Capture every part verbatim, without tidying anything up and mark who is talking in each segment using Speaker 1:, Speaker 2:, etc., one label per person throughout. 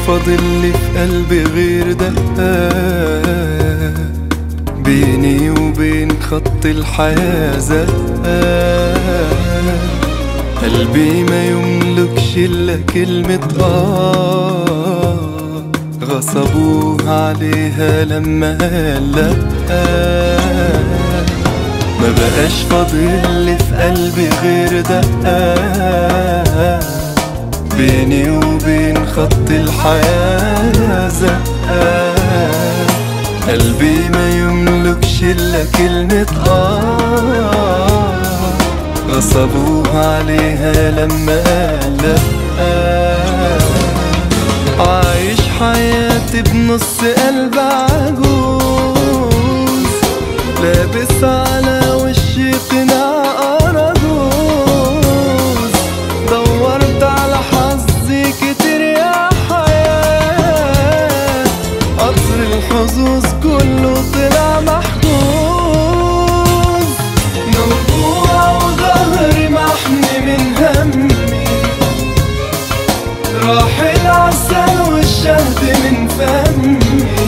Speaker 1: فاضل لي في قلبي غير دقات بيني وبين خط الحياة زقات. قلبي ما يملكش إلا كلمة آه، غصبوها عليها لما قال لأ. ما بقاش فاضل لي في قلبي غير دقات بيني وبين خط الحياة زقات. قلبي ما يملكش إلا كلمة آه، غصبوها عليها لما قال لأ. عايش حياتي بنص قلب عجوز، لابس على وشي قناع أراجوز. دورت على حظي كتير يا حياة، قطر الحظوظ كله طلع محجوز. موجوع وظهري محمي من همي، راح العسل والشهد من فمي،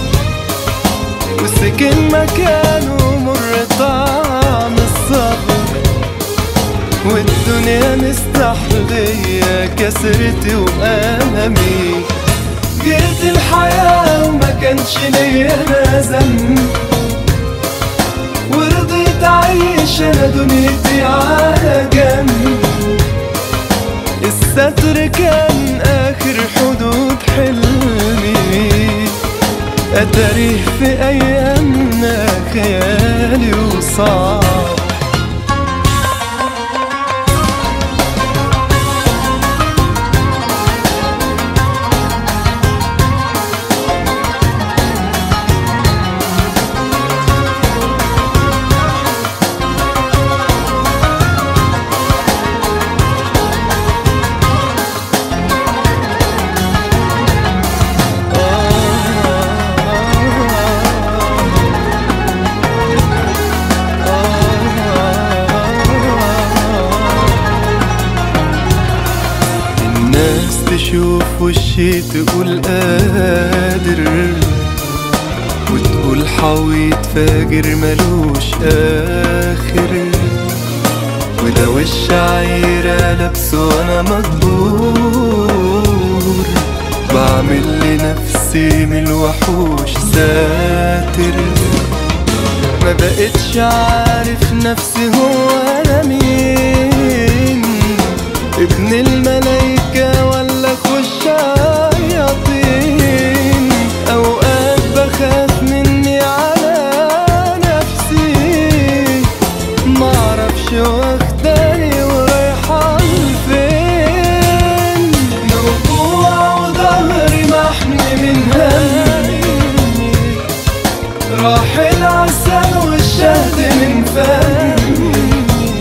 Speaker 1: وسكن مكانه مر طعم الصبر. والدنيا مستحلية كسرتي وألمي، جيت الحياة وما كانش ليا أنا ذنب، ورضيت أعيش أنا دنيتي على جنب. الستر كان آخر حدود حلمي، أتاريه في أيامنا خيالي وصعب. تشوف وشي تقول قادر، وتقول حويط فاجر ملوش آخر. وده وش عايرة لابسه وانا مجبور، بعمل لنفسي من الوحوش ساتر. ما بقتش عارف نفسي هو انا مين، ابن الملايكة ولا خش شياطين. اوقات بخاف مني على نفسي، معرفش واخداني ورايحة لفين. موجوع وظهري محمي من همي، راح العسل والشهد من فمي،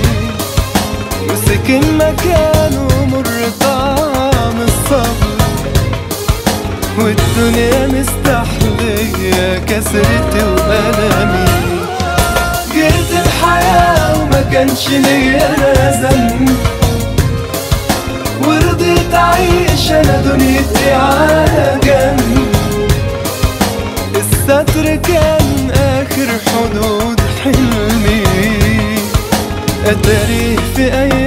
Speaker 1: وسكن مكانه مر طعم الصبر. والدنيا مستحلية كسرتي وألمي، جيت الحياة وما كانش ليا أنا ذنب، ورضيت أعيش أنا دنيتي على جنب. الستر كان آخر حدود حلمي، أتاريه في أيام